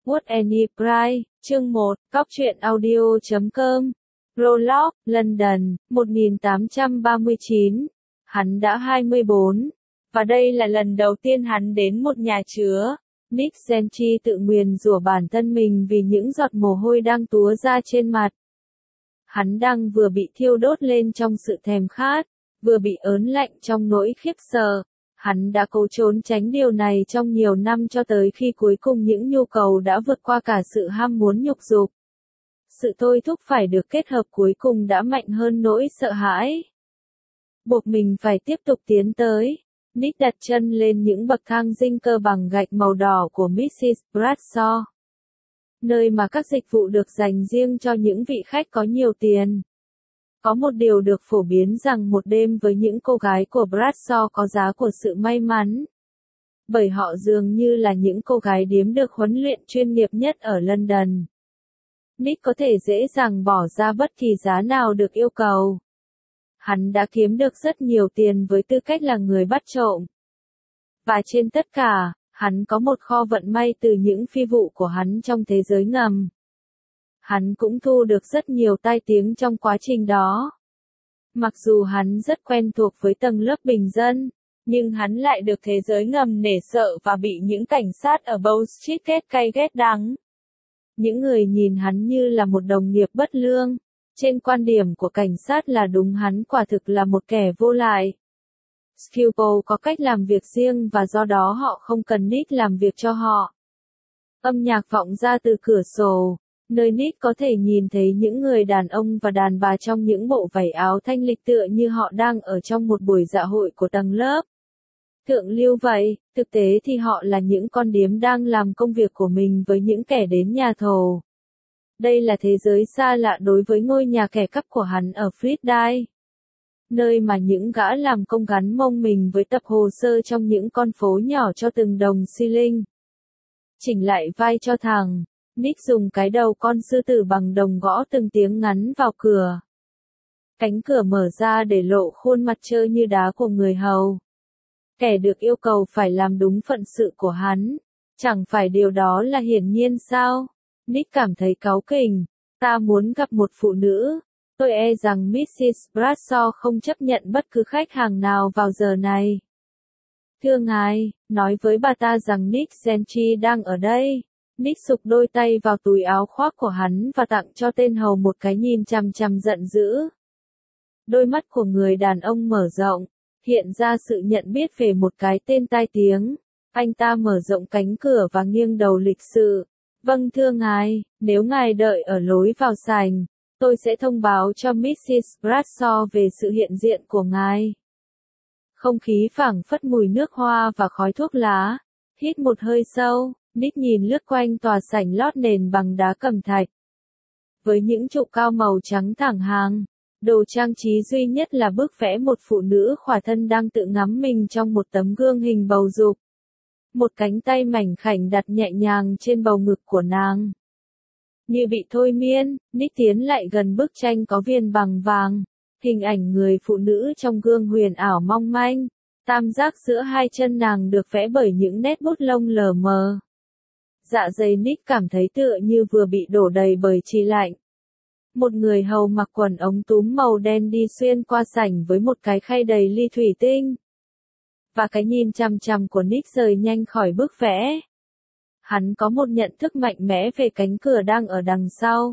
What Any Price, chương 1, Cóc truyện audio.com, Prologue, London, 1839. Hắn đã 24, và đây là lần đầu tiên hắn đến một nhà chứa. Nick Gentry tự nguyền rủa bản thân mình vì những giọt mồ hôi đang túa ra trên mặt. Hắn đang vừa bị thiêu đốt lên trong sự thèm khát, vừa bị ớn lạnh trong nỗi khiếp sợ. Hắn đã cố trốn tránh điều này trong nhiều năm cho tới khi cuối cùng những nhu cầu đã vượt qua cả sự ham muốn nhục dục. Sự thôi thúc phải được kết hợp cuối cùng đã mạnh hơn nỗi sợ hãi. Buộc mình phải tiếp tục tiến tới. Nick đặt chân lên những bậc thang dinh cơ bằng gạch màu đỏ của Mrs. Bradshaw. Nơi mà các dịch vụ được dành riêng cho những vị khách có nhiều tiền. Có một điều được phổ biến rằng một đêm với những cô gái của Bradshaw có giá của sự may mắn. Bởi họ dường như là những cô gái điếm được huấn luyện chuyên nghiệp nhất ở London. Nick có thể dễ dàng bỏ ra bất kỳ giá nào được yêu cầu. Hắn đã kiếm được rất nhiều tiền với tư cách là người bắt trộm. Và trên tất cả, hắn có một kho vận may từ những phi vụ của hắn trong thế giới ngầm. Hắn cũng thu được rất nhiều tai tiếng trong quá trình đó. Mặc dù hắn rất quen thuộc với tầng lớp bình dân, nhưng hắn lại được thế giới ngầm nể sợ và bị những cảnh sát ở Bow Street ghét cay ghét đắng. Những người nhìn hắn như là một đồng nghiệp bất lương. Trên quan điểm của cảnh sát là đúng, hắn quả thực là một kẻ vô lại. Sculpol có cách làm việc riêng và do đó họ không cần Nick làm việc cho họ. Âm nhạc vọng ra từ cửa sổ, nơi Nick có thể nhìn thấy những người đàn ông và đàn bà trong những bộ vải áo thanh lịch tựa như họ đang ở trong một buổi dạ hội của tầng lớp. Thượng lưu vậy, thực tế thì họ là những con điếm đang làm công việc của mình với những kẻ đến nhà thầu. Đây là thế giới xa lạ đối với ngôi nhà kẻ cắp của hắn ở Friday. Nơi mà những gã làm công gắn mông mình với tập hồ sơ trong những con phố nhỏ cho từng đồng xi linh. Chỉnh lại vai cho thằng, Nick dùng cái đầu con sư tử bằng đồng gõ từng tiếng ngắn vào cửa. Cánh cửa mở ra để lộ khuôn mặt trơ như đá của người hầu. Kẻ được yêu cầu phải làm đúng phận sự của hắn. Chẳng phải điều đó là hiển nhiên sao? Nick cảm thấy cáu kỉnh. Ta muốn gặp một phụ nữ. Tôi e rằng Mrs. Bradshaw không chấp nhận bất cứ khách hàng nào vào giờ này. Thưa ngài, nói với bà ta rằng Nick Gentry đang ở đây. Nick sục đôi tay vào túi áo khoác của hắn và tặng cho tên hầu một cái nhìn chằm chằm giận dữ. Đôi mắt của người đàn ông mở rộng, hiện ra sự nhận biết về một cái tên tai tiếng. Anh ta mở rộng cánh cửa và nghiêng đầu lịch sự. Vâng thưa ngài, nếu ngài đợi ở lối vào sảnh, tôi sẽ thông báo cho Mrs. Bradshaw về sự hiện diện của ngài. Không khí phảng phất mùi nước hoa và khói thuốc lá. Hít một hơi sâu, Nick nhìn lướt quanh tòa sảnh lót nền bằng đá cẩm thạch. Với những trụ cao màu trắng thẳng hàng, đồ trang trí duy nhất là bức vẽ một phụ nữ khỏa thân đang tự ngắm mình trong một tấm gương hình bầu dục. Một cánh tay mảnh khảnh đặt nhẹ nhàng trên bầu ngực của nàng. Như bị thôi miên, Nick tiến lại gần bức tranh có viền bằng vàng. Hình ảnh người phụ nữ trong gương huyền ảo mong manh. Tam giác giữa hai chân nàng được vẽ bởi những nét bút lông lờ mờ. Dạ dày Nick cảm thấy tựa như vừa bị đổ đầy bởi trì lạnh. Một người hầu mặc quần ống túm màu đen đi xuyên qua sảnh với một cái khay đầy ly thủy tinh. Và cái nhìn chằm chằm của Nick rời nhanh khỏi bức vẽ. Hắn có một nhận thức mạnh mẽ về cánh cửa đang ở đằng sau.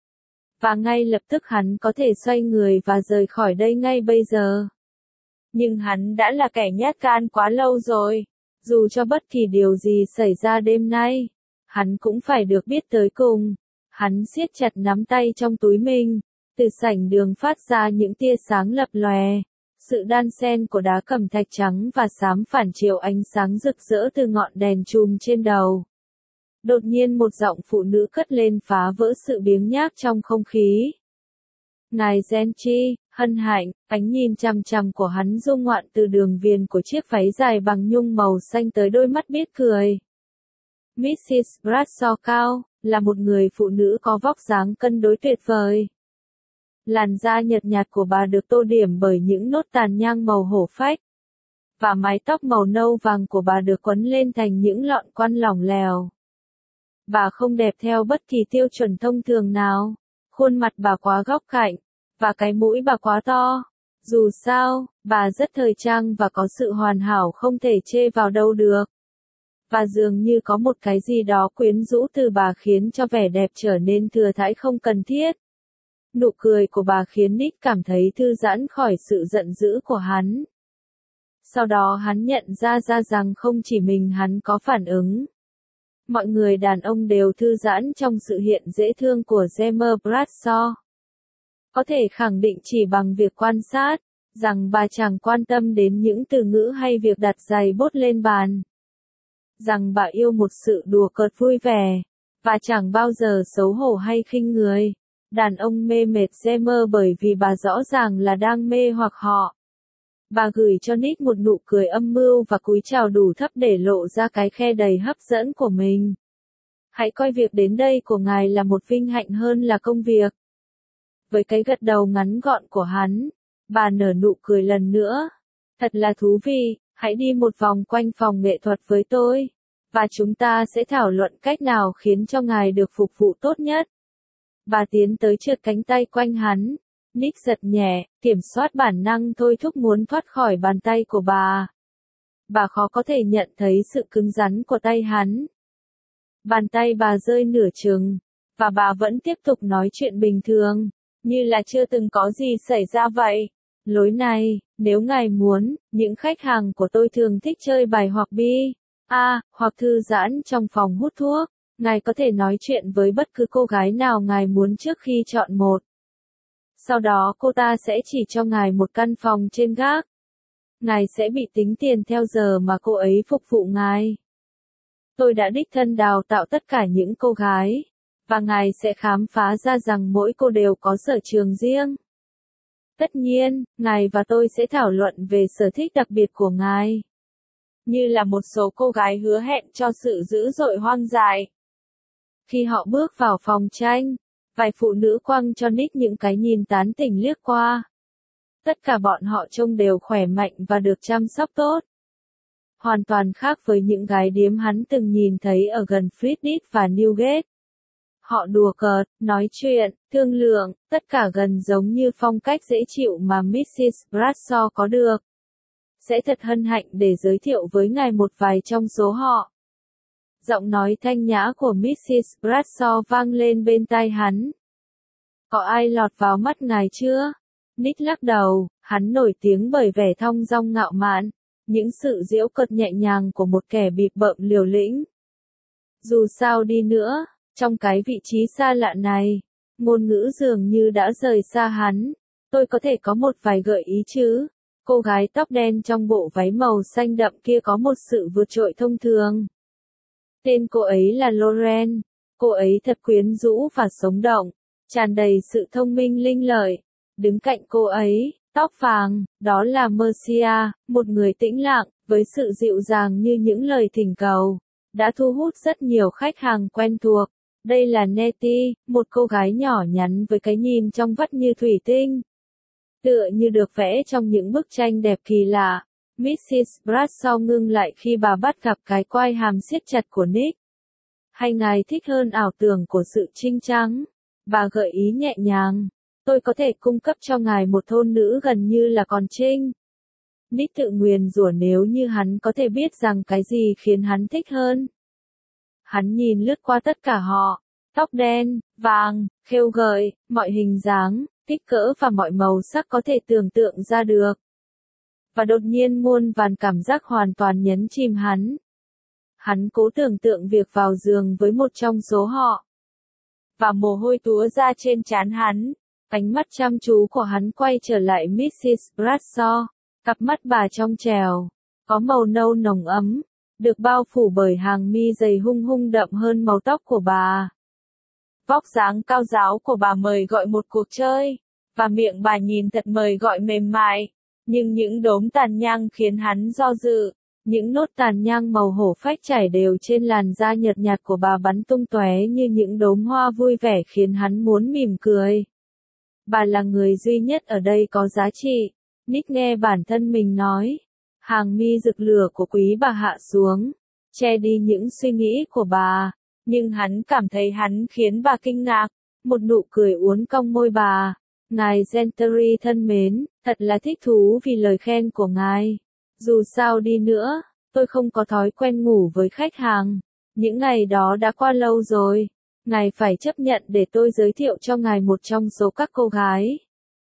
Và ngay lập tức hắn có thể xoay người và rời khỏi đây ngay bây giờ. Nhưng hắn đã là kẻ nhát gan quá lâu rồi. Dù cho bất kỳ điều gì xảy ra đêm nay, hắn cũng phải được biết tới cùng. Hắn siết chặt nắm tay trong túi mình. Từ sảnh đường phát ra những tia sáng lập lòe. Sự đan xen của đá cẩm thạch trắng và xám phản chiếu ánh sáng rực rỡ từ ngọn đèn chùm trên đầu. Đột nhiên một giọng phụ nữ cất lên phá vỡ sự biếng nhác trong không khí. Ngài Gentry, hân hạnh, ánh nhìn chằm chằm của hắn rung ngoạn từ đường viền của chiếc váy dài bằng nhung màu xanh tới đôi mắt biết cười. Mrs. Bradshaw cao, là một người phụ nữ có vóc dáng cân đối tuyệt vời. Làn da nhợt nhạt của bà được tô điểm bởi những nốt tàn nhang màu hổ phách. Và mái tóc màu nâu vàng của bà được quấn lên thành những lọn quăn lỏng lẻo. Bà không đẹp theo bất kỳ tiêu chuẩn thông thường nào. Khuôn mặt bà quá góc cạnh, và cái mũi bà quá to. Dù sao, bà rất thời trang và có sự hoàn hảo không thể chê vào đâu được. Và dường như có một cái gì đó quyến rũ từ bà khiến cho vẻ đẹp trở nên thừa thãi không cần thiết. Nụ cười của bà khiến Nick cảm thấy thư giãn khỏi sự giận dữ của hắn. Sau đó hắn nhận ra rằng không chỉ mình hắn có phản ứng. Mọi người đàn ông đều thư giãn trong sự hiện dễ thương của Gemma Bradshaw. Có thể khẳng định chỉ bằng việc quan sát, rằng bà chẳng quan tâm đến những từ ngữ hay việc đặt giày bốt lên bàn. Rằng bà yêu một sự đùa cợt vui vẻ, và chẳng bao giờ xấu hổ hay khinh người. Đàn ông mê mệt Gemma bởi vì bà rõ ràng là đang mê hoặc họ. Bà gửi cho Nick một nụ cười âm mưu và cúi chào đủ thấp để lộ ra cái khe đầy hấp dẫn của mình. Hãy coi việc đến đây của ngài là một vinh hạnh hơn là công việc. Với cái gật đầu ngắn gọn của hắn, bà nở nụ cười lần nữa. Thật là thú vị, hãy đi một vòng quanh phòng nghệ thuật với tôi, và chúng ta sẽ thảo luận cách nào khiến cho ngài được phục vụ tốt nhất. Bà tiến tới trượt cánh tay quanh hắn. Nick giật nhẹ, kiểm soát bản năng thôi thúc muốn thoát khỏi bàn tay của bà. Bà khó có thể nhận thấy sự cứng rắn của tay hắn. Bàn tay bà rơi nửa chừng, và bà vẫn tiếp tục nói chuyện bình thường, như là chưa từng có gì xảy ra vậy. Lối này, nếu ngài muốn, những khách hàng của tôi thường thích chơi bài hoặc hoặc thư giãn trong phòng hút thuốc. Ngài có thể nói chuyện với bất cứ cô gái nào ngài muốn trước khi chọn một. Sau đó cô ta sẽ chỉ cho ngài một căn phòng trên gác. Ngài sẽ bị tính tiền theo giờ mà cô ấy phục vụ ngài. Tôi đã đích thân đào tạo tất cả những cô gái, và ngài sẽ khám phá ra rằng mỗi cô đều có sở trường riêng. Tất nhiên, ngài và tôi sẽ thảo luận về sở thích đặc biệt của ngài. Như là một số cô gái hứa hẹn cho sự dữ dội hoang dại. Khi họ bước vào phòng tranh, vài phụ nữ quăng cho Nick những cái nhìn tán tỉnh liếc qua. Tất cả bọn họ trông đều khỏe mạnh và được chăm sóc tốt. Hoàn toàn khác với những gái điếm hắn từng nhìn thấy ở gần Friedrich và Newgate. Họ đùa cợt, nói chuyện, thương lượng, tất cả gần giống như phong cách dễ chịu mà Mrs. Bradshaw có được. Sẽ thật hân hạnh để giới thiệu với ngài một vài trong số họ. Giọng nói thanh nhã của Mrs. Bradshaw vang lên bên tai hắn. Có ai lọt vào mắt ngài chưa? Nick lắc đầu, hắn nổi tiếng bởi vẻ thong dong ngạo mạn, những sự giễu cợt nhẹ nhàng của một kẻ bịp bợm liều lĩnh. Dù sao đi nữa, trong cái vị trí xa lạ này, ngôn ngữ dường như đã rời xa hắn. Tôi có thể có một vài gợi ý chứ? Cô gái tóc đen trong bộ váy màu xanh đậm kia có một sự vượt trội thông thường. Tên cô ấy là Lauren. Cô ấy thật quyến rũ và sống động, tràn đầy sự thông minh linh lợi. Đứng cạnh cô ấy, tóc vàng, đó là Mercia, một người tĩnh lặng, với sự dịu dàng như những lời thỉnh cầu, đã thu hút rất nhiều khách hàng quen thuộc. Đây là Nettie, một cô gái nhỏ nhắn với cái nhìn trong vắt như thủy tinh. Tựa như được vẽ trong những bức tranh đẹp kỳ lạ. Mrs. Bradshaw ngưng lại khi bà bắt gặp cái quai hàm siết chặt của Nick. Hay ngài thích hơn ảo tưởng của sự trinh trắng? Bà gợi ý nhẹ nhàng. Tôi có thể cung cấp cho ngài một thôn nữ gần như là còn trinh. Nick tự nguyền rủa nếu như hắn có thể biết rằng cái gì khiến hắn thích hơn. Hắn nhìn lướt qua tất cả họ. Tóc đen, vàng, khêu gợi, mọi hình dáng, kích cỡ và mọi màu sắc có thể tưởng tượng ra được. Và đột nhiên muôn vàn cảm giác hoàn toàn nhấn chìm hắn. Hắn cố tưởng tượng việc vào giường với một trong số họ. Và mồ hôi túa ra trên trán hắn. Ánh mắt chăm chú của hắn quay trở lại Mrs. Bradshaw. Cặp mắt bà trong trèo, có màu nâu nồng ấm, được bao phủ bởi hàng mi dày hung hung đậm hơn màu tóc của bà. Vóc dáng cao ráo của bà mời gọi một cuộc chơi, và miệng bà nhìn thật mời gọi mềm mại. Nhưng những đốm tàn nhang khiến hắn do dự, những nốt tàn nhang màu hổ phách chảy đều trên làn da nhợt nhạt của bà bắn tung tóe như những đốm hoa vui vẻ khiến hắn muốn mỉm cười. Bà là người duy nhất ở đây có giá trị, Nick nghe bản thân mình nói. Hàng mi rực lửa của quý bà hạ xuống, che đi những suy nghĩ của bà. Nhưng hắn cảm thấy hắn khiến bà kinh ngạc. Một nụ cười uốn cong môi bà. Ngài Gentry thân mến, thật là thích thú vì lời khen của ngài. Dù sao đi nữa, tôi không có thói quen ngủ với khách hàng. Những ngày đó đã qua lâu rồi. Ngài phải chấp nhận để tôi giới thiệu cho ngài một trong số các cô gái.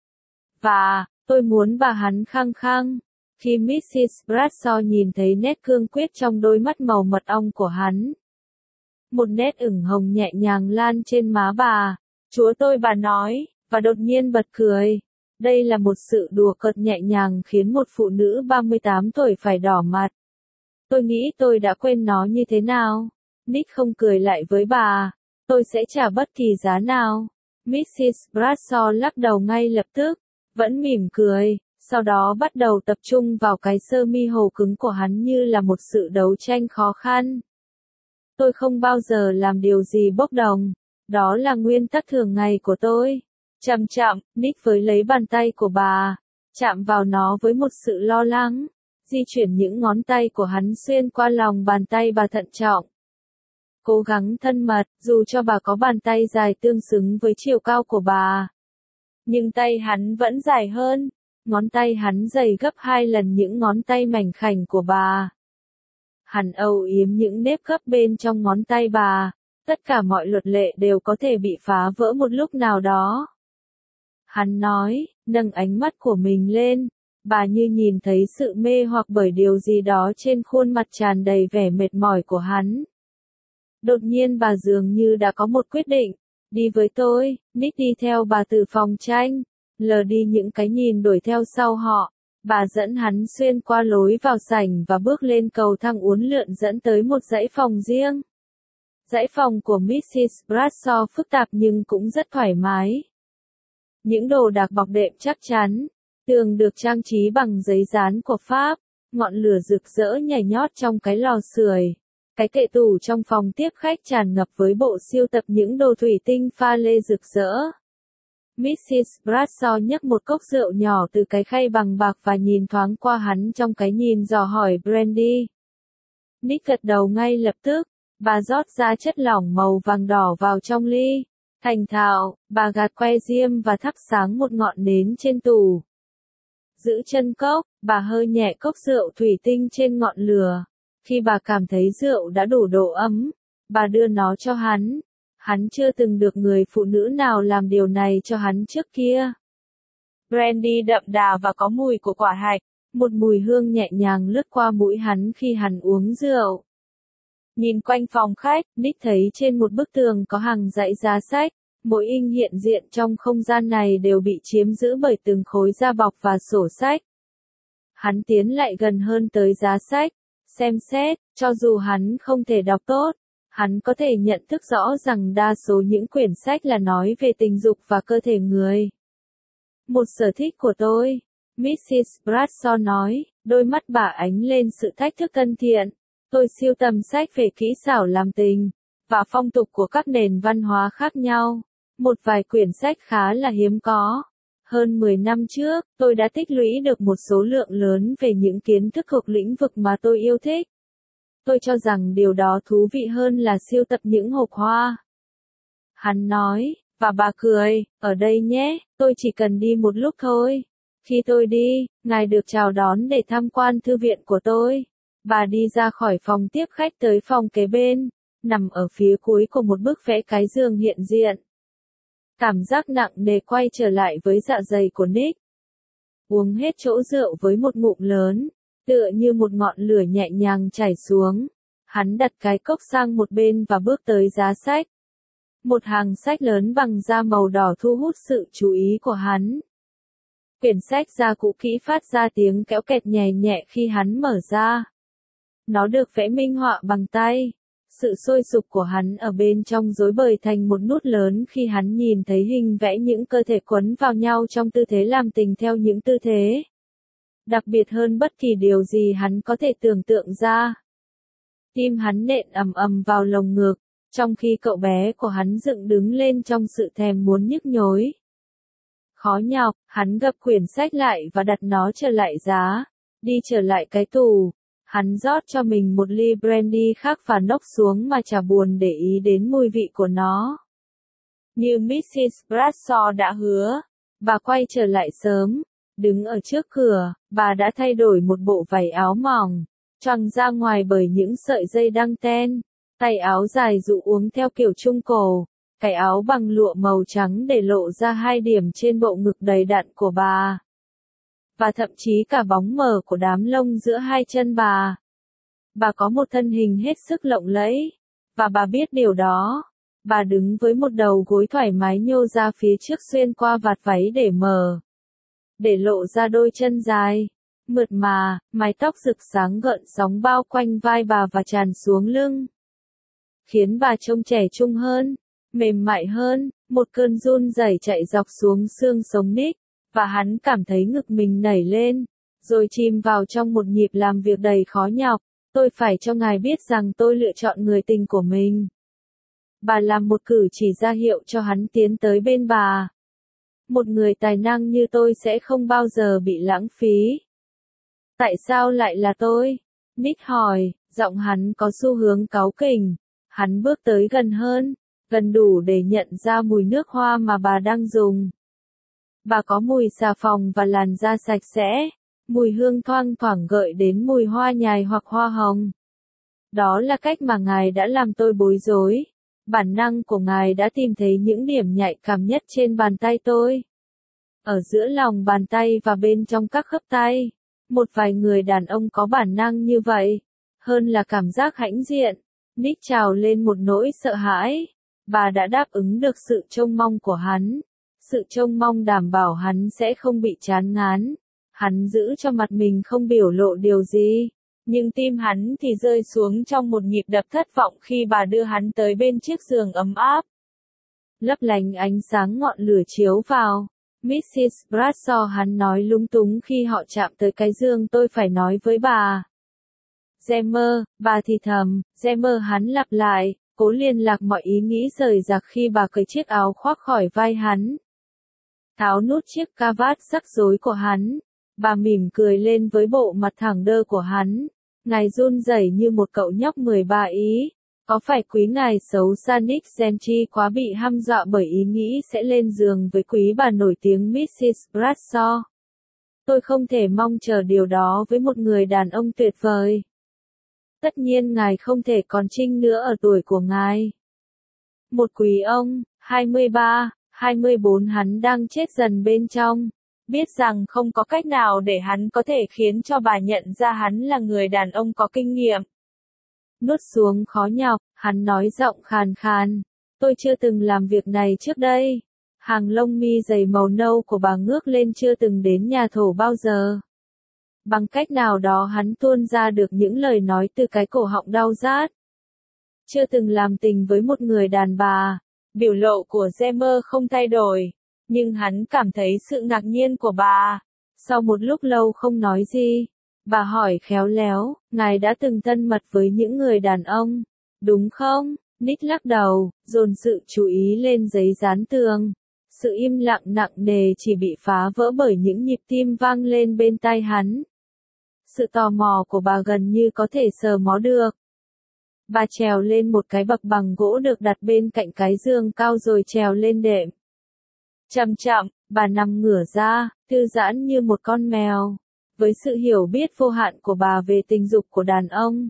Và, tôi muốn bà hắn khăng khăng. Khi Mrs. Bradshaw nhìn thấy nét cương quyết trong đôi mắt màu mật ong của hắn. Một nét ửng hồng nhẹ nhàng lan trên má bà. Chúa tôi bà nói, và đột nhiên bật cười. Đây là một sự đùa cợt nhẹ nhàng khiến một phụ nữ 38 tuổi phải đỏ mặt. Tôi nghĩ tôi đã quên nó như thế nào. Nick không cười lại với bà. Tôi sẽ trả bất kỳ giá nào. Mrs. Bradshaw lắc đầu ngay lập tức, vẫn mỉm cười, sau đó bắt đầu tập trung vào cái sơ mi hồ cứng của hắn như là một sự đấu tranh khó khăn. Tôi không bao giờ làm điều gì bốc đồng. Đó là nguyên tắc thường ngày của tôi. Chậm chậm, Nick với lấy bàn tay của bà, chạm vào nó với một sự lo lắng, di chuyển những ngón tay của hắn xuyên qua lòng bàn tay bà thận trọng. Cố gắng thân mật, dù cho bà có bàn tay dài tương xứng với chiều cao của bà. Nhưng tay hắn vẫn dài hơn, ngón tay hắn dày gấp 2 lần những ngón tay mảnh khảnh của bà. Hắn âu yếm những nếp gấp bên trong ngón tay bà, tất cả mọi luật lệ đều có thể bị phá vỡ một lúc nào đó. Hắn nói, nâng ánh mắt của mình lên, bà như nhìn thấy sự mê hoặc bởi điều gì đó trên khuôn mặt tràn đầy vẻ mệt mỏi của hắn. Đột nhiên bà dường như đã có một quyết định. Đi với tôi. Nick đi theo bà từ phòng tranh, lờ đi những cái nhìn đuổi theo sau họ. Bà dẫn hắn xuyên qua lối vào sảnh và bước lên cầu thang uốn lượn dẫn tới một dãy phòng riêng. Dãy phòng của Mrs. Bradshaw phức tạp nhưng cũng rất thoải mái. Những đồ đạc bọc đệm chắc chắn, tường được trang trí bằng giấy dán của Pháp, ngọn lửa rực rỡ nhảy nhót trong cái lò sưởi. Cái kệ tủ trong phòng tiếp khách tràn ngập với bộ sưu tập những đồ thủy tinh pha lê rực rỡ. Mrs. Bradshaw nhấc một cốc rượu nhỏ từ cái khay bằng bạc và nhìn thoáng qua hắn trong cái nhìn dò hỏi Brandy. Nick gật đầu ngay lập tức, bà rót ra chất lỏng màu vàng đỏ vào trong ly. Thành thạo, bà gạt que diêm và thắp sáng một ngọn nến trên tủ. Giữ chân cốc, bà hơi nhẹ cốc rượu thủy tinh trên ngọn lửa. Khi bà cảm thấy rượu đã đủ độ ấm, bà đưa nó cho hắn. Hắn chưa từng được người phụ nữ nào làm điều này cho hắn trước kia. Brandy đậm đà và có mùi của quả hạch, một mùi hương nhẹ nhàng lướt qua mũi hắn khi hắn uống rượu. Nhìn quanh phòng khách, Nick thấy trên một bức tường có hàng dãy giá sách, mỗi in hiện diện trong không gian này đều bị chiếm giữ bởi từng khối da bọc và sổ sách. Hắn tiến lại gần hơn tới giá sách, xem xét, cho dù hắn không thể đọc tốt, hắn có thể nhận thức rõ rằng đa số những quyển sách là nói về tình dục và cơ thể người. Một sở thích của tôi, Mrs. Bradshaw nói, đôi mắt bà ánh lên sự thách thức thân thiện. Tôi sưu tầm sách về kỹ xảo làm tình, và phong tục của các nền văn hóa khác nhau. Một vài quyển sách khá là hiếm có. Hơn 10 năm trước, tôi đã tích lũy được một số lượng lớn về những kiến thức thuộc lĩnh vực mà tôi yêu thích. Tôi cho rằng điều đó thú vị hơn là sưu tập những hộp hoa. Hắn nói, và bà cười, ở đây nhé, tôi chỉ cần đi một lúc thôi. Khi tôi đi, ngài được chào đón để tham quan thư viện của tôi. Bà đi ra khỏi phòng tiếp khách tới phòng kế bên, nằm ở phía cuối của một bức vẽ cái giường hiện diện. Cảm giác nặng nề quay trở lại với dạ dày của Nick. Uống hết chỗ rượu với một ngụm lớn, tựa như một ngọn lửa nhẹ nhàng chảy xuống. Hắn đặt cái cốc sang một bên và bước tới giá sách. Một hàng sách lớn bằng da màu đỏ thu hút sự chú ý của hắn. Quyển sách da cũ kỹ phát ra tiếng kéo kẹt nhẹ nhẹ khi hắn mở ra. Nó được vẽ minh họa bằng tay. Sự sôi sục của hắn ở bên trong rối bời thành một nút lớn khi hắn nhìn thấy hình vẽ những cơ thể quấn vào nhau trong tư thế làm tình theo những tư thế đặc biệt hơn bất kỳ điều gì hắn có thể tưởng tượng ra. Tim hắn nện ầm ầm vào lồng ngực, trong khi cậu bé của hắn dựng đứng lên trong sự thèm muốn nhức nhối. Khó nhọc, hắn gập quyển sách lại và đặt nó trở lại giá, đi trở lại cái tủ. Hắn rót cho mình một ly brandy khác và nốc xuống mà chả buồn để ý đến mùi vị của nó. Như Mrs. Bradshaw đã hứa, bà quay trở lại sớm, đứng ở trước cửa, bà đã thay đổi một bộ váy áo mỏng, choàng ra ngoài bởi những sợi dây đăng ten, tay áo dài rũ uốn theo kiểu trung cổ, cái áo bằng lụa màu trắng để lộ ra 2 điểm trên bộ ngực đầy đặn của bà. Và thậm chí cả bóng mờ của đám lông giữa 2 chân bà. Bà có một thân hình hết sức lộng lẫy, và bà biết điều đó. Bà đứng với một đầu gối thoải mái nhô ra phía trước xuyên qua vạt váy để lộ ra đôi chân dài, mượt mà, mái tóc rực sáng gợn sóng bao quanh vai bà và tràn xuống lưng. Khiến bà trông trẻ trung hơn, mềm mại hơn, một cơn run rẩy chạy dọc xuống xương sống Nick, và hắn cảm thấy ngực mình nảy lên, rồi chìm vào trong một nhịp làm việc đầy khó nhọc. Tôi phải cho ngài biết rằng tôi lựa chọn người tình của mình. Bà làm một cử chỉ ra hiệu cho hắn tiến tới bên bà. Một người tài năng như tôi sẽ không bao giờ bị lãng phí. Tại sao lại là tôi? Nick hỏi, giọng hắn có xu hướng cáu kỉnh. Hắn bước tới gần hơn, gần đủ để nhận ra mùi nước hoa mà bà đang dùng. Bà có mùi xà phòng và làn da sạch sẽ, mùi hương thoang thoảng gợi đến mùi hoa nhài hoặc hoa hồng. Đó là cách mà ngài đã làm tôi bối rối. Bản năng của ngài đã tìm thấy những điểm nhạy cảm nhất trên bàn tay tôi. Ở giữa lòng bàn tay và bên trong các khớp tay. Một vài người đàn ông có bản năng như vậy. Hơn là cảm giác hãnh diện. Nick trào lên một nỗi sợ hãi. Bà đã đáp ứng được sự trông mong của hắn. Sự trông mong đảm bảo hắn sẽ không bị chán ngán. Hắn giữ cho mặt mình không biểu lộ điều gì. Nhưng tim hắn thì rơi xuống trong một nhịp đập thất vọng khi bà đưa hắn tới bên chiếc giường ấm áp. Lấp lánh ánh sáng ngọn lửa chiếu vào. Mrs. Bradshaw, hắn nói lúng túng khi họ chạm tới cái giường. Tôi phải nói với bà. Gemmer, bà thì thầm. Gemmer, hắn lặp lại, cố liên lạc mọi ý nghĩ rời rạc khi bà cởi chiếc áo khoác khỏi vai hắn. Tháo nút chiếc cà vạt rắc rối của hắn. Bà mỉm cười lên với bộ mặt thẳng đơ của hắn. Ngài run rẩy như một cậu nhóc 13 ý. Có phải quý ngài xấu xa Nick Gentry quá bị hăm dọa bởi ý nghĩ sẽ lên giường với quý bà nổi tiếng Mrs. Bradshaw? Tôi không thể mong chờ điều đó với một người đàn ông tuyệt vời. Tất nhiên ngài không thể còn trinh nữa ở tuổi của ngài. Một quý ông, 23, 24 hắn đang chết dần bên trong. Biết rằng không có cách nào để hắn có thể khiến cho bà nhận ra hắn là người đàn ông có kinh nghiệm. Nuốt xuống khó nhọc, hắn nói giọng khàn khàn. Tôi chưa từng làm việc này trước đây. Hàng lông mi dày màu nâu của bà ngước lên, chưa từng đến nhà thổ bao giờ. Bằng cách nào đó hắn tuôn ra được những lời nói từ cái cổ họng đau rát. Chưa từng làm tình với một người đàn bà. Biểu lộ của Gemmer không thay đổi. Nhưng hắn cảm thấy sự ngạc nhiên của bà. Sau một lúc lâu không nói gì, bà hỏi khéo léo, ngài đã từng thân mật với những người đàn ông, đúng không? Nick lắc đầu, dồn sự chú ý lên giấy dán tường. Sự im lặng nặng nề chỉ bị phá vỡ bởi những nhịp tim vang lên bên tai hắn. Sự tò mò của bà gần như có thể sờ mó được. Bà trèo lên một cái bậc bằng gỗ được đặt bên cạnh cái giường cao rồi trèo lên đệm. Chậm chậm, bà nằm ngửa ra, thư giãn như một con mèo. Với sự hiểu biết vô hạn của bà về tình dục của đàn ông,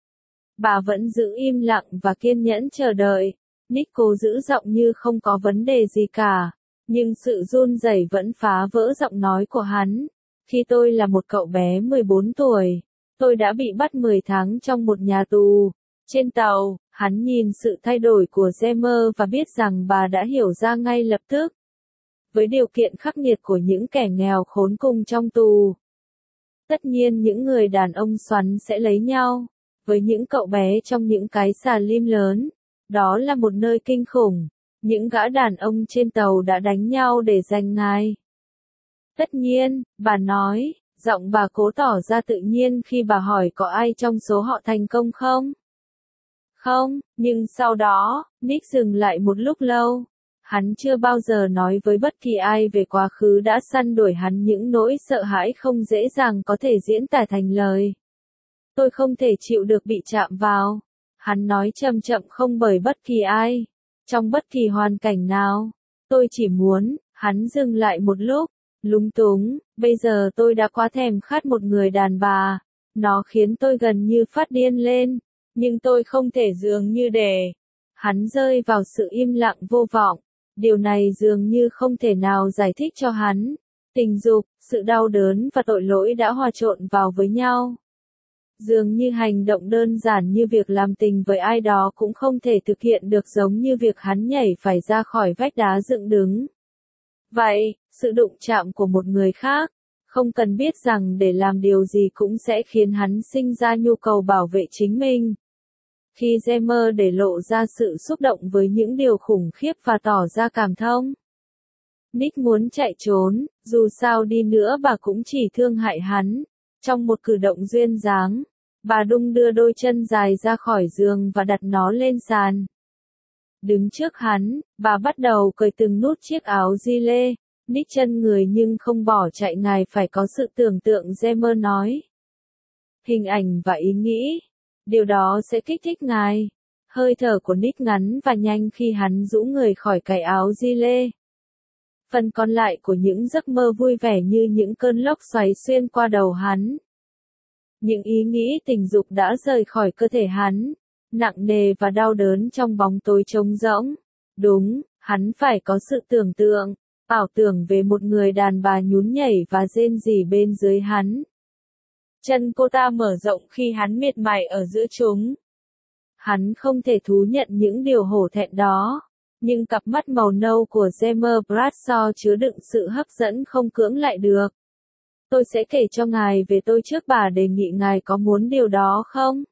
bà vẫn giữ im lặng và kiên nhẫn chờ đợi. Nick cố giữ giọng như không có vấn đề gì cả, nhưng sự run rẩy vẫn phá vỡ giọng nói của hắn. Khi tôi là một cậu bé 14 tuổi, tôi đã bị bắt 10 tháng trong một nhà tù. Trên tàu, hắn nhìn sự thay đổi của Gemmer và biết rằng bà đã hiểu ra ngay lập tức. Với điều kiện khắc nghiệt của những kẻ nghèo khốn cùng trong tù, tất nhiên những người đàn ông xoắn sẽ lấy nhau. Với những cậu bé trong những cái xà lim lớn, đó là một nơi kinh khủng. Những gã đàn ông trên tàu đã đánh nhau để giành ngài. Tất nhiên, bà nói, giọng bà cố tỏ ra tự nhiên khi bà hỏi có ai trong số họ thành công không? Không, nhưng sau đó, Nick dừng lại một lúc lâu. Hắn chưa bao giờ nói với bất kỳ ai về quá khứ đã săn đuổi hắn những nỗi sợ hãi không dễ dàng có thể diễn tả thành lời. Tôi không thể chịu được bị chạm vào. Hắn nói chậm chậm, không bởi bất kỳ ai. Trong bất kỳ hoàn cảnh nào. Tôi chỉ muốn, hắn dừng lại một lúc, lúng túng, bây giờ tôi đã quá thèm khát một người đàn bà. Nó khiến tôi gần như phát điên lên, nhưng tôi không thể dường như để. Hắn rơi vào sự im lặng vô vọng. Điều này dường như không thể nào giải thích cho hắn. Tình dục, sự đau đớn và tội lỗi đã hòa trộn vào với nhau. Dường như hành động đơn giản như việc làm tình với ai đó cũng không thể thực hiện được, giống như việc hắn nhảy phải ra khỏi vách đá dựng đứng. Vậy, sự đụng chạm của một người khác, không cần biết rằng để làm điều gì cũng sẽ khiến hắn sinh ra nhu cầu bảo vệ chính mình. Khi Jammer để lộ ra sự xúc động với những điều khủng khiếp và tỏ ra cảm thông, Nick muốn chạy trốn, dù sao đi nữa bà cũng chỉ thương hại hắn. Trong một cử động duyên dáng, bà đung đưa đôi chân dài ra khỏi giường và đặt nó lên sàn. Đứng trước hắn, bà bắt đầu cởi từng nút chiếc áo gilet. Nick chân người nhưng không bỏ chạy, ngài phải có sự tưởng tượng, Jammer nói. Hình ảnh và ý nghĩ. Điều đó sẽ kích thích ngài. Hơi thở của Nick ngắn và nhanh khi hắn rũ người khỏi cái áo gilet. Phần còn lại của những giấc mơ vui vẻ như những cơn lốc xoáy xuyên qua đầu hắn. Những ý nghĩ tình dục đã rời khỏi cơ thể hắn, nặng nề và đau đớn trong bóng tối trống rỗng. Đúng, hắn phải có sự tưởng tượng, ảo tưởng về một người đàn bà nhún nhảy và rên rỉ bên dưới hắn. Chân cô ta mở rộng khi hắn miệt mài ở giữa chúng. Hắn không thể thú nhận những điều hổ thẹn đó, nhưng cặp mắt màu nâu của Jammer Bradshaw chứa đựng sự hấp dẫn không cưỡng lại được. Tôi sẽ kể cho ngài về tôi trước, bà đề nghị, ngài có muốn điều đó không?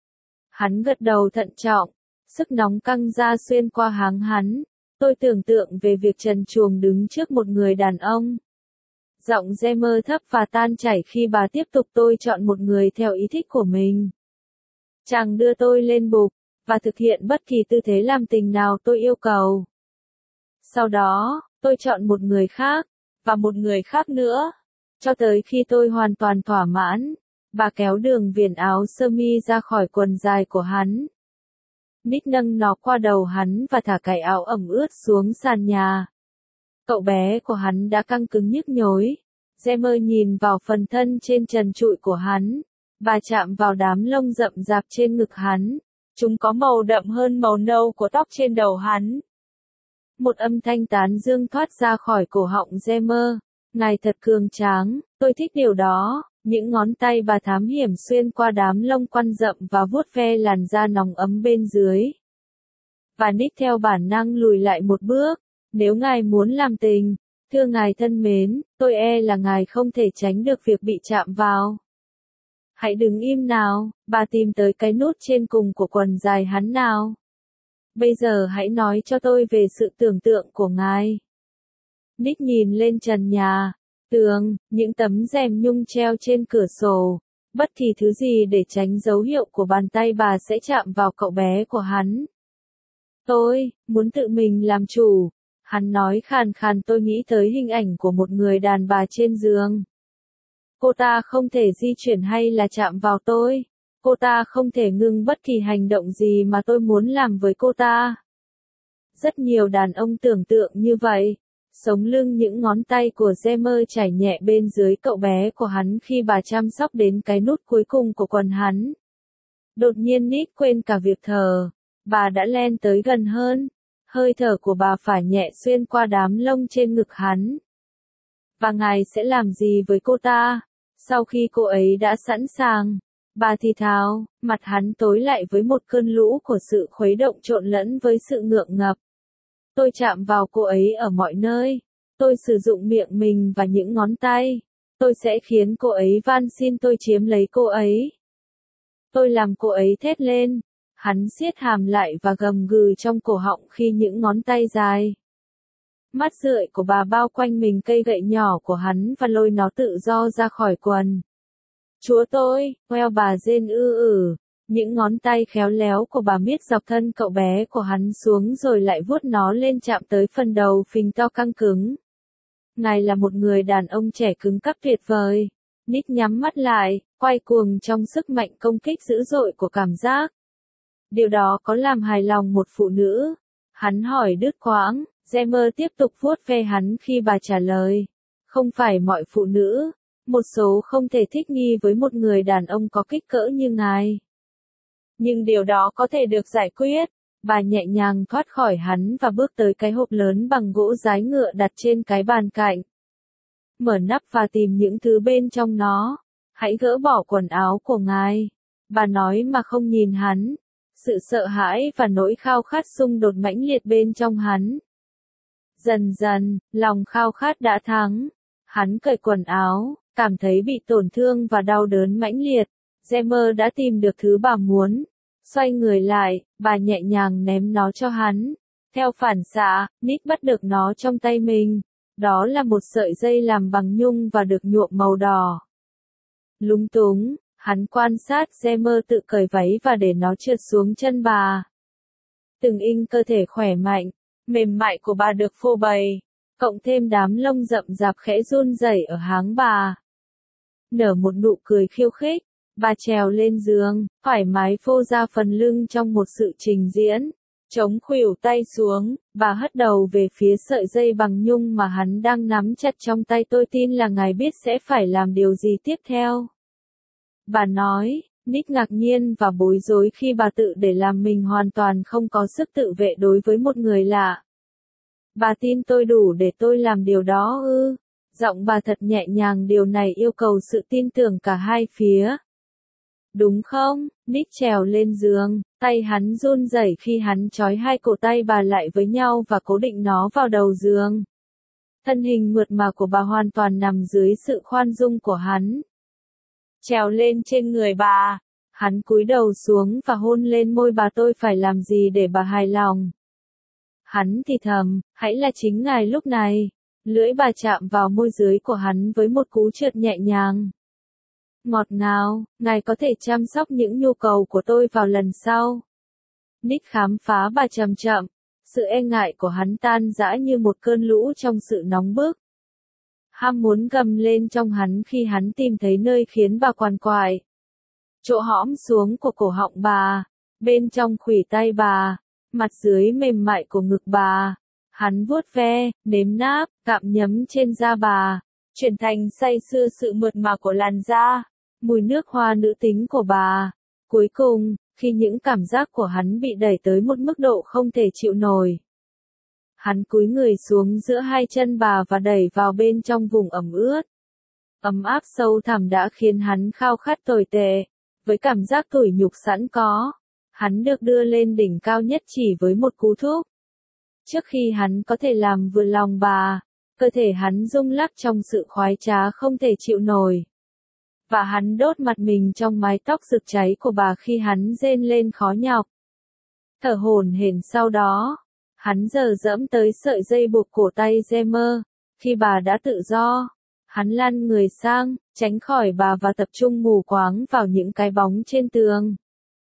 Hắn gật đầu thận trọng, sức nóng căng ra xuyên qua háng hắn. Tôi tưởng tượng về việc trần truồng đứng trước một người đàn ông. Giọng Jammer thấp và tan chảy khi bà tiếp tục, tôi chọn một người theo ý thích của mình. Chàng đưa tôi lên bục, và thực hiện bất kỳ tư thế làm tình nào tôi yêu cầu. Sau đó, tôi chọn một người khác, và một người khác nữa. Cho tới khi tôi hoàn toàn thỏa mãn, bà kéo đường viền áo sơ mi ra khỏi quần dài của hắn. Nick nâng nó qua đầu hắn và thả cái áo ẩm ướt xuống sàn nhà. Cậu bé của hắn đã căng cứng nhức nhối. Jammer nhìn vào phần thân trên trần trụi của hắn. Bà chạm vào đám lông rậm rạp trên ngực hắn. Chúng có màu đậm hơn màu nâu của tóc trên đầu hắn. Một âm thanh tán dương thoát ra khỏi cổ họng Jammer. Ngài thật cường tráng, tôi thích điều đó. Những ngón tay bà thám hiểm xuyên qua đám lông quăn rậm và vuốt ve làn da nóng ấm bên dưới. Và Nick theo bản năng lùi lại một bước. Nếu ngài muốn làm tình, thưa ngài thân mến, tôi e là ngài không thể tránh được việc bị chạm vào. Hãy đứng im nào, bà tìm tới cái nút trên cùng của quần dài hắn nào. Bây giờ hãy nói cho tôi về sự tưởng tượng của ngài. Nick nhìn lên trần nhà, tường, những tấm rèm nhung treo trên cửa sổ. Bất kỳ thứ gì để tránh dấu hiệu của bàn tay bà sẽ chạm vào cậu bé của hắn. Tôi muốn tự mình làm chủ. Hắn nói khàn khàn, tôi nghĩ tới hình ảnh của một người đàn bà trên giường. Cô ta không thể di chuyển hay là chạm vào tôi. Cô ta không thể ngừng bất kỳ hành động gì mà tôi muốn làm với cô ta. Rất nhiều đàn ông tưởng tượng như vậy. Sống lưng những ngón tay của Jammer chảy nhẹ bên dưới cậu bé của hắn khi bà chăm sóc đến cái nút cuối cùng của quần hắn. Đột nhiên Nick quên cả việc thở. Bà đã len tới gần hơn. Hơi thở của bà phả nhẹ xuyên qua đám lông trên ngực hắn. Và ngài sẽ làm gì với cô ta? Sau khi cô ấy đã sẵn sàng, bà thì thào, mặt hắn tối lại với một cơn lũ của sự khuấy động trộn lẫn với sự ngượng ngập. Tôi chạm vào cô ấy ở mọi nơi. Tôi sử dụng miệng mình và những ngón tay. Tôi sẽ khiến cô ấy van xin tôi chiếm lấy cô ấy. Tôi làm cô ấy thét lên. Hắn siết hàm lại và gầm gừ trong cổ họng khi những ngón tay dài. Mắt rượi của bà bao quanh mình cây gậy nhỏ của hắn và lôi nó tự do ra khỏi quần. Chúa tôi, queo bà rên những ngón tay khéo léo của bà miết dọc thân cậu bé của hắn xuống rồi lại vuốt nó lên chạm tới phần đầu phình to căng cứng. Ngài là một người đàn ông trẻ cứng cáp tuyệt vời. Nick nhắm mắt lại, quay cuồng trong sức mạnh công kích dữ dội của cảm giác. Điều đó có làm hài lòng một phụ nữ? Hắn hỏi đứt quãng. Gemmer tiếp tục vuốt ve hắn khi bà trả lời. Không phải mọi phụ nữ. Một số không thể thích nghi với một người đàn ông có kích cỡ như ngài. Nhưng điều đó có thể được giải quyết. Bà nhẹ nhàng thoát khỏi hắn và bước tới cái hộp lớn bằng gỗ dái ngựa đặt trên cái bàn cạnh. Mở nắp và tìm những thứ bên trong nó. Hãy gỡ bỏ quần áo của ngài. Bà nói mà không nhìn hắn. Sự sợ hãi và nỗi khao khát xung đột mãnh liệt bên trong hắn. Dần dần, lòng khao khát đã thắng. Hắn cởi quần áo, cảm thấy bị tổn thương và đau đớn mãnh liệt. Gemmer đã tìm được thứ bà muốn. Xoay người lại, bà nhẹ nhàng ném nó cho hắn. Theo phản xạ, Nick bắt được nó trong tay mình. Đó là một sợi dây làm bằng nhung và được nhuộm màu đỏ. Lúng túng, hắn quan sát Gemmer tự cởi váy và để nó trượt xuống chân bà. Từng inch cơ thể khỏe mạnh, mềm mại của bà được phô bày, cộng thêm đám lông rậm rạp khẽ run rẩy ở háng bà. Nở một nụ cười khiêu khích, bà trèo lên giường, thoải mái phô ra phần lưng trong một sự trình diễn. Chống khuỷu tay xuống, bà hất đầu về phía sợi dây bằng nhung mà hắn đang nắm chặt trong tay. Tôi tin là ngài biết sẽ phải làm điều gì tiếp theo. Bà nói. Nick ngạc nhiên và bối rối khi bà tự để làm mình hoàn toàn không có sức tự vệ đối với một người lạ. Bà tin tôi đủ để tôi làm điều đó ư? Giọng bà thật nhẹ nhàng, điều này yêu cầu sự tin tưởng cả hai phía. Đúng không? Nick trèo lên giường, tay hắn run rẩy khi hắn trói hai cổ tay bà lại với nhau và cố định nó vào đầu giường. Thân hình mượt mà của bà hoàn toàn nằm dưới sự khoan dung của hắn. Trèo lên trên người bà, hắn cúi đầu xuống và hôn lên môi bà. Tôi phải làm gì để bà hài lòng? Hắn thì thầm, hãy là chính ngài lúc này. Lưỡi bà chạm vào môi dưới của hắn với một cú trượt nhẹ nhàng. Ngọt ngào, ngài có thể chăm sóc những nhu cầu của tôi vào lần sau. Nick khám phá bà chậm chậm. Sự e ngại của hắn tan rã như một cơn lũ trong sự nóng bức. Ham muốn gầm lên trong hắn khi hắn tìm thấy nơi khiến bà quằn quại. Chỗ hõm xuống của cổ họng bà, bên trong khuỷu tay bà, mặt dưới mềm mại của ngực bà. Hắn vuốt ve, nếm náp, cạm nhấm trên da bà, chuyển thành say sưa sự mượt mà của làn da, mùi nước hoa nữ tính của bà. Cuối cùng, khi những cảm giác của hắn bị đẩy tới một mức độ không thể chịu nổi, hắn cúi người xuống giữa hai chân bà và đẩy vào bên trong vùng ẩm ướt. Ấm áp sâu thẳm đã khiến hắn khao khát tồi tệ. Với cảm giác tủi nhục sẵn có, hắn được đưa lên đỉnh cao nhất chỉ với một cú thúc. Trước khi hắn có thể làm vừa lòng bà, cơ thể hắn rung lắc trong sự khoái trá không thể chịu nổi. Và hắn đốt mặt mình trong mái tóc rực cháy của bà khi hắn rên lên khó nhọc. Thở hổn hển sau đó, hắn dờ dẫm tới sợi dây buộc cổ tay Gemmer. Khi bà đã tự do, hắn lăn người sang, tránh khỏi bà và tập trung mù quáng vào những cái bóng trên tường.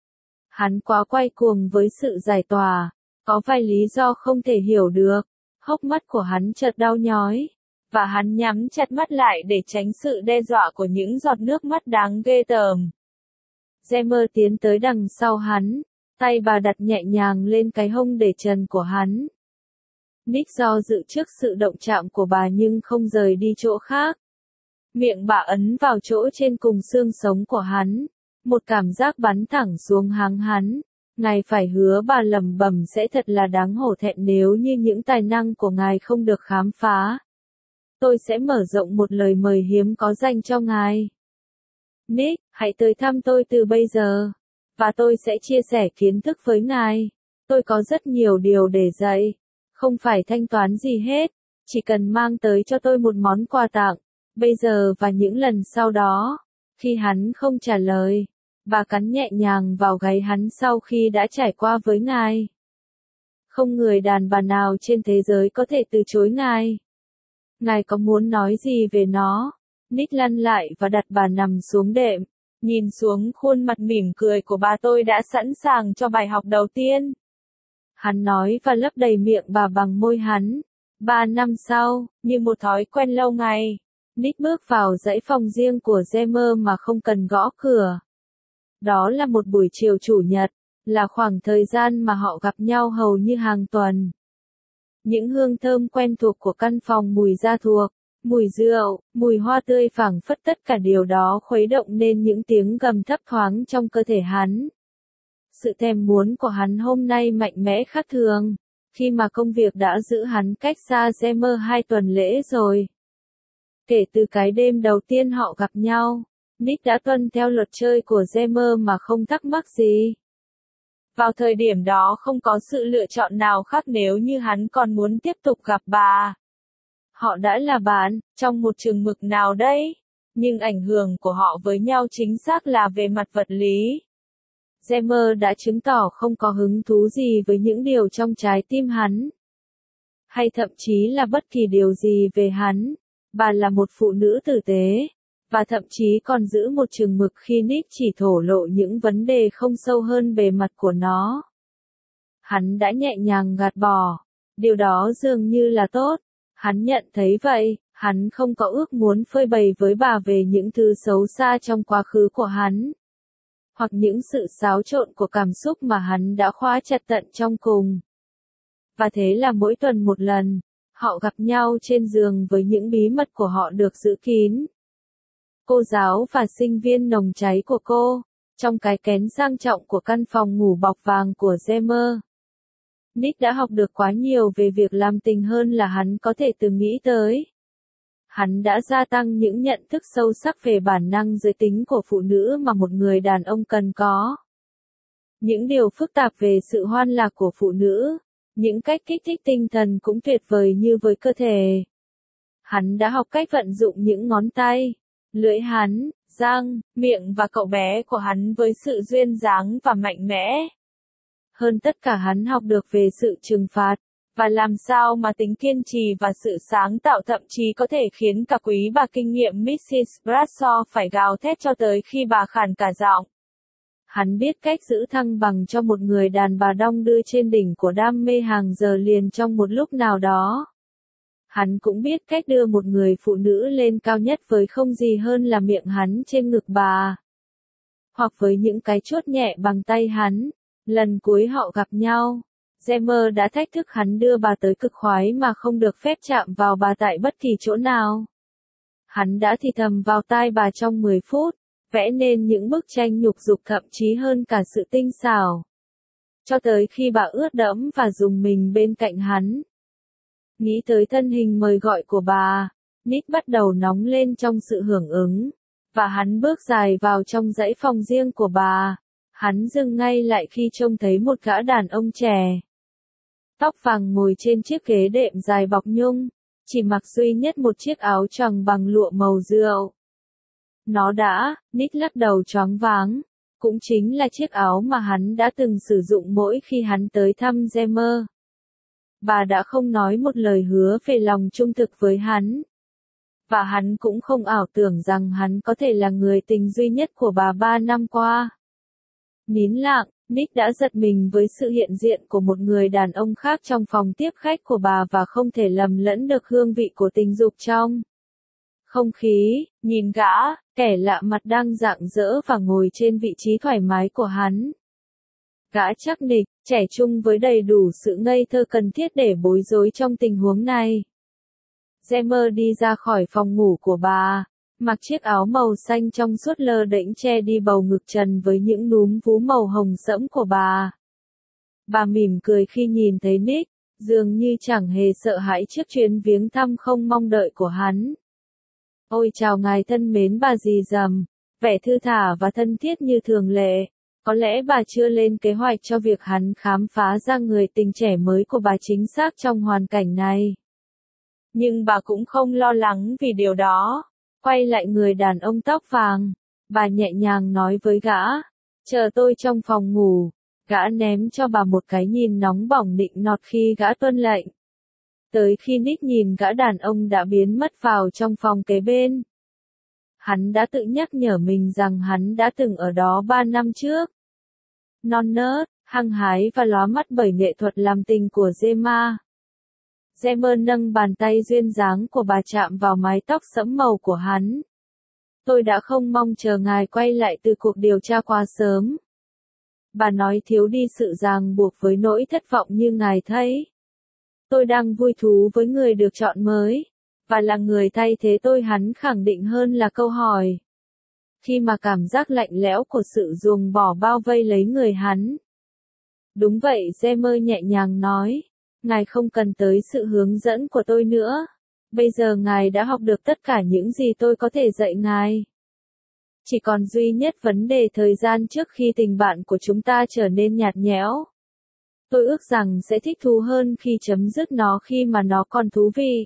Hắn quá quay cuồng với sự giải tỏa, có vài lý do không thể hiểu được. Hốc mắt của hắn chợt đau nhói, và hắn nhắm chặt mắt lại để tránh sự đe dọa của những giọt nước mắt đáng ghê tởm. Gemmer tiến tới đằng sau hắn, tay bà đặt nhẹ nhàng lên cái hông để trần của hắn. Nick do dự trước sự động chạm của bà nhưng không rời đi chỗ khác. Miệng bà ấn vào chỗ trên cùng xương sống của hắn. Một cảm giác bắn thẳng xuống háng hắn. Ngài phải hứa, bà lẩm bẩm, sẽ thật là đáng hổ thẹn nếu như những tài năng của ngài không được khám phá. Tôi sẽ mở rộng một lời mời hiếm có dành cho ngài. Nick, hãy tới thăm tôi từ bây giờ. Và tôi sẽ chia sẻ kiến thức với ngài. Tôi có rất nhiều điều để dạy. Không phải thanh toán gì hết. Chỉ cần mang tới cho tôi một món quà tặng. Bây giờ và những lần sau đó. Khi hắn không trả lời, bà cắn nhẹ nhàng vào gáy hắn sau khi đã trải qua với ngài. Không người đàn bà nào trên thế giới có thể từ chối ngài. Ngài có muốn nói gì về nó? Nick lăn lại và đặt bà nằm xuống đệm. Nhìn xuống khuôn mặt mỉm cười của bà, tôi đã sẵn sàng cho bài học đầu tiên. Hắn nói và lấp đầy miệng bà bằng môi hắn. 3 năm sau, như một thói quen lâu ngày, Nick bước vào dãy phòng riêng của Gemma mà không cần gõ cửa. Đó là một buổi chiều chủ nhật, là khoảng thời gian mà họ gặp nhau hầu như hàng tuần. Những hương thơm quen thuộc của căn phòng mùi da thuộc, mùi rượu, mùi hoa tươi phảng phất tất cả điều đó khuấy động nên những tiếng gầm thấp thoáng trong cơ thể hắn. Sự thèm muốn của hắn hôm nay mạnh mẽ khác thường, khi mà công việc đã giữ hắn cách xa Gemma 2 tuần lễ rồi. Kể từ cái đêm đầu tiên họ gặp nhau, Nick đã tuân theo luật chơi của Gemma mà không thắc mắc gì. Vào thời điểm đó không có sự lựa chọn nào khác nếu như hắn còn muốn tiếp tục gặp bà. Họ đã là bạn, trong một chừng mực nào đấy, nhưng ảnh hưởng của họ với nhau chính xác là về mặt vật lý. Gemma đã chứng tỏ không có hứng thú gì với những điều trong trái tim hắn, hay thậm chí là bất kỳ điều gì về hắn. Bà là một phụ nữ tử tế, và thậm chí còn giữ một chừng mực khi Nick chỉ thổ lộ những vấn đề không sâu hơn bề mặt của nó. Hắn đã nhẹ nhàng gạt bỏ. Điều đó dường như là tốt. Hắn nhận thấy vậy, hắn không có ước muốn phơi bày với bà về những thứ xấu xa trong quá khứ của hắn, hoặc những sự xáo trộn của cảm xúc mà hắn đã khóa chặt tận trong cùng. Và thế là mỗi tuần một lần, họ gặp nhau trên giường với những bí mật của họ được giữ kín. Cô giáo và sinh viên nồng cháy của cô, trong cái kén sang trọng của căn phòng ngủ bọc vàng của Gemma. Nick đã học được quá nhiều về việc làm tình hơn là hắn có thể từng nghĩ tới. Hắn đã gia tăng những nhận thức sâu sắc về bản năng giới tính của phụ nữ mà một người đàn ông cần có. Những điều phức tạp về sự hoan lạc của phụ nữ, những cách kích thích tinh thần cũng tuyệt vời như với cơ thể. Hắn đã học cách vận dụng những ngón tay, lưỡi hắn, răng, miệng và cậu bé của hắn với sự duyên dáng và mạnh mẽ. Hơn tất cả hắn học được về sự trừng phạt, và làm sao mà tính kiên trì và sự sáng tạo thậm chí có thể khiến cả quý bà kinh nghiệm Mrs. Bradshaw phải gào thét cho tới khi bà khản cả giọng. Hắn biết cách giữ thăng bằng cho một người đàn bà đong đưa trên đỉnh của đam mê hàng giờ liền trong một lúc nào đó. Hắn cũng biết cách đưa một người phụ nữ lên cao nhất với không gì hơn là miệng hắn trên ngực bà, hoặc với những cái chuốt nhẹ bằng tay hắn. Lần cuối họ gặp nhau, Gemma đã thách thức hắn đưa bà tới cực khoái mà không được phép chạm vào bà tại bất kỳ chỗ nào. Hắn đã thì thầm vào tai bà trong 10 phút, vẽ nên những bức tranh nhục dục thậm chí hơn cả sự tinh xảo. Cho tới khi bà ướt đẫm và rùng mình bên cạnh hắn. Nghĩ tới thân hình mời gọi của bà, Nick bắt đầu nóng lên trong sự hưởng ứng, và hắn bước dài vào trong dãy phòng riêng của bà. Hắn dừng ngay lại khi trông thấy một gã đàn ông trẻ, tóc vàng ngồi trên chiếc ghế đệm dài bọc nhung, chỉ mặc duy nhất một chiếc áo choàng bằng lụa màu rượu. Nó đã, Nick lắc đầu choáng váng, cũng chính là chiếc áo mà hắn đã từng sử dụng mỗi khi hắn tới thăm Gemma. Bà đã không nói một lời hứa về lòng trung thực với hắn. Và hắn cũng không ảo tưởng rằng hắn có thể là người tình duy nhất của bà 3 năm qua. Nín lặng, Nick đã giật mình với sự hiện diện của một người đàn ông khác trong phòng tiếp khách của bà và không thể lầm lẫn được hương vị của tình dục trong không khí. Nhìn gã, kẻ lạ mặt đang rạng rỡ và ngồi trên vị trí thoải mái của hắn. Gã chắc nịch, trẻ trung với đầy đủ sự ngây thơ cần thiết để bối rối trong tình huống này. Gemma đi ra khỏi phòng ngủ của bà, mặc chiếc áo màu xanh trong suốt lơ đễnh che đi bầu ngực trần với những núm vú màu hồng sẫm của bà. Bà mỉm cười khi nhìn thấy Nick, dường như chẳng hề sợ hãi trước chuyến viếng thăm không mong đợi của hắn. Ôi chào ngài thân mến, bà dì dầm, vẻ thư thả và thân thiết như thường lệ. Có lẽ bà chưa lên kế hoạch cho việc hắn khám phá ra người tình trẻ mới của bà chính xác trong hoàn cảnh này. Nhưng bà cũng không lo lắng vì điều đó. Quay lại người đàn ông tóc vàng, bà nhẹ nhàng nói với gã, chờ tôi trong phòng ngủ. Gã ném cho bà một cái nhìn nóng bỏng nịnh nọt khi gã tuân lệnh. Tới khi Nick nhìn gã đàn ông đã biến mất vào trong phòng kế bên. Hắn đã tự nhắc nhở mình rằng hắn đã từng ở đó 3 năm trước. Non nớt, hăng hái và lóa mắt bởi nghệ thuật làm tình của Gemma. Zemer nâng bàn tay duyên dáng của bà chạm vào mái tóc sẫm màu của hắn. Tôi đã không mong chờ ngài quay lại từ cuộc điều tra quá sớm. Bà nói thiếu đi sự ràng buộc với nỗi thất vọng như ngài thấy. Tôi đang vui thú với người được chọn mới, và là người thay thế tôi, hắn khẳng định hơn là câu hỏi. Khi mà cảm giác lạnh lẽo của sự ruồng bỏ bao vây lấy người hắn. Đúng vậy, Zemer nhẹ nhàng nói. Ngài không cần tới sự hướng dẫn của tôi nữa. Bây giờ ngài đã học được tất cả những gì tôi có thể dạy ngài. Chỉ còn duy nhất vấn đề thời gian trước khi tình bạn của chúng ta trở nên nhạt nhẽo. Tôi ước rằng sẽ thích thú hơn khi chấm dứt nó khi mà nó còn thú vị.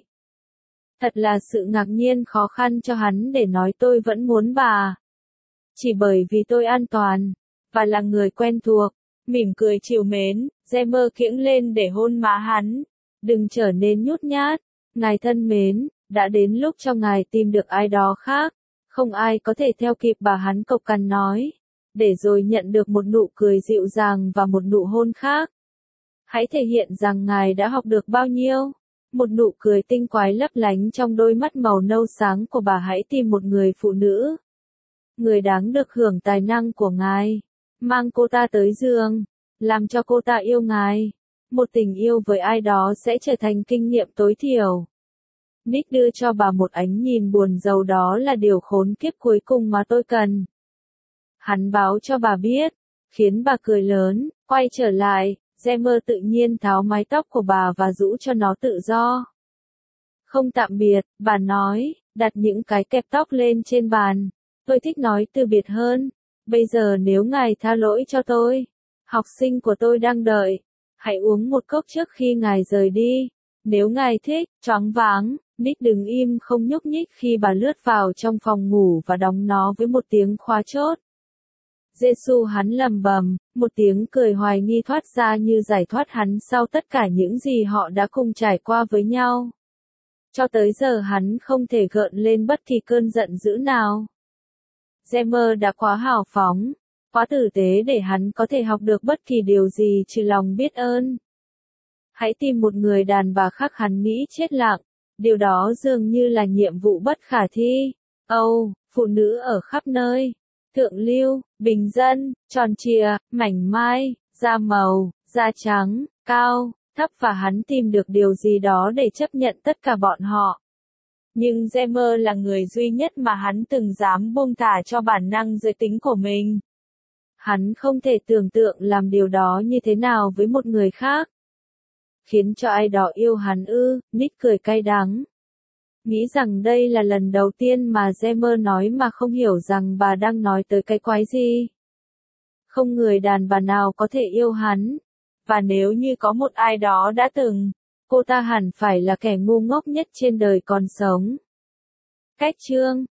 Thật là sự ngạc nhiên khó khăn cho hắn để nói tôi vẫn muốn bà. Chỉ bởi vì tôi an toàn, và là người quen thuộc. Mỉm cười trìu mến, Zemer kiễng lên để hôn má hắn. Đừng trở nên nhút nhát. Ngài thân mến, đã đến lúc cho ngài tìm được ai đó khác. Không ai có thể theo kịp bà, hắn cộc cằn nói. Để rồi nhận được một nụ cười dịu dàng và một nụ hôn khác. Hãy thể hiện rằng ngài đã học được bao nhiêu. Một nụ cười tinh quái lấp lánh trong đôi mắt màu nâu sáng của bà. Hãy tìm một người phụ nữ. Người đáng được hưởng tài năng của ngài. Mang cô ta tới giường. Làm cho cô ta yêu ngài. Một tình yêu với ai đó sẽ trở thành kinh nghiệm tối thiểu. Nick đưa cho bà một ánh nhìn buồn rầu, đó là điều khốn kiếp cuối cùng mà tôi cần. Hắn báo cho bà biết, khiến bà cười lớn, quay trở lại, Zemer tự nhiên tháo mái tóc của bà và rũ cho nó tự do. Không tạm biệt, bà nói, đặt những cái kẹp tóc lên trên bàn. Tôi thích nói từ biệt hơn. Bây giờ nếu ngài tha lỗi cho tôi, học sinh của tôi đang đợi. Hãy uống một cốc trước khi ngài rời đi. Nếu ngài thích, choáng váng, Nick đừng im không nhúc nhích khi bà lướt vào trong phòng ngủ và đóng nó với một tiếng khóa chốt. Giê-xu, hắn lầm bầm, một tiếng cười hoài nghi thoát ra như giải thoát hắn sau tất cả những gì họ đã cùng trải qua với nhau. Cho tới giờ hắn không thể gợn lên bất kỳ cơn giận dữ nào. Zemer đã quá hào phóng, quá tử tế để hắn có thể học được bất kỳ điều gì trừ lòng biết ơn. Hãy tìm một người đàn bà khác, hắn nghĩ chết lặng. Điều đó dường như là nhiệm vụ bất khả thi. Phụ nữ ở khắp nơi. Thượng lưu, bình dân, tròn trịa, mảnh mai, da màu, da trắng, cao, thấp, và hắn tìm được điều gì đó để chấp nhận tất cả bọn họ. Nhưng Zemer là người duy nhất mà hắn từng dám buông thả cho bản năng giới tính của mình. Hắn không thể tưởng tượng làm điều đó như thế nào với một người khác. Khiến cho ai đó yêu hắn ư? Nick cười cay đắng. Nghĩ rằng đây là lần đầu tiên mà Zemer nói mà không hiểu rằng bà đang nói tới cái quái gì. Không người đàn bà nào có thể yêu hắn. Và nếu như có một ai đó đã từng, cô ta hẳn phải là kẻ ngu ngốc nhất trên đời còn sống. Cách chương